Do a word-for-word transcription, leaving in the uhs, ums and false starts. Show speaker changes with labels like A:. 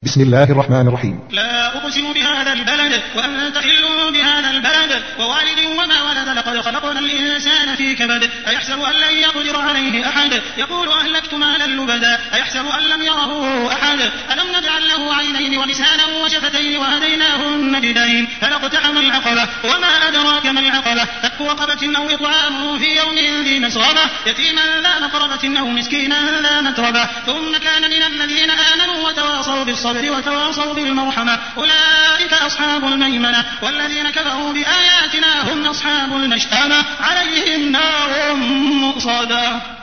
A: بسم الله الرحمن الرحيم.
B: لا أقسم بهذا البلد وأنت حل بهذا البلد ووالد وما ولد لقد خلقنا الإنسان في كبد أيحسب أن لن يقدر عليه أحد يقول أهلكت مالا لبدا أيحسب أن لم يره أحد ألم نجعل له عينين ولسانا وشفتين وهديناه النجدين فلاقتحم العقبة وما أدراك ما العقبة فك رقبة أو إطعام في يوم ذي مسغبة يتيما ذا مقربة أو مسكينا ذا متربة ثم كان من الذين آمنوا وتواصوا بالصبر وتواصوا بالمرحمة أولئك أصحاب الميمنة والذين كفروا بآياتنا هم أصحاب المشأمة عليهم نار مؤصدة.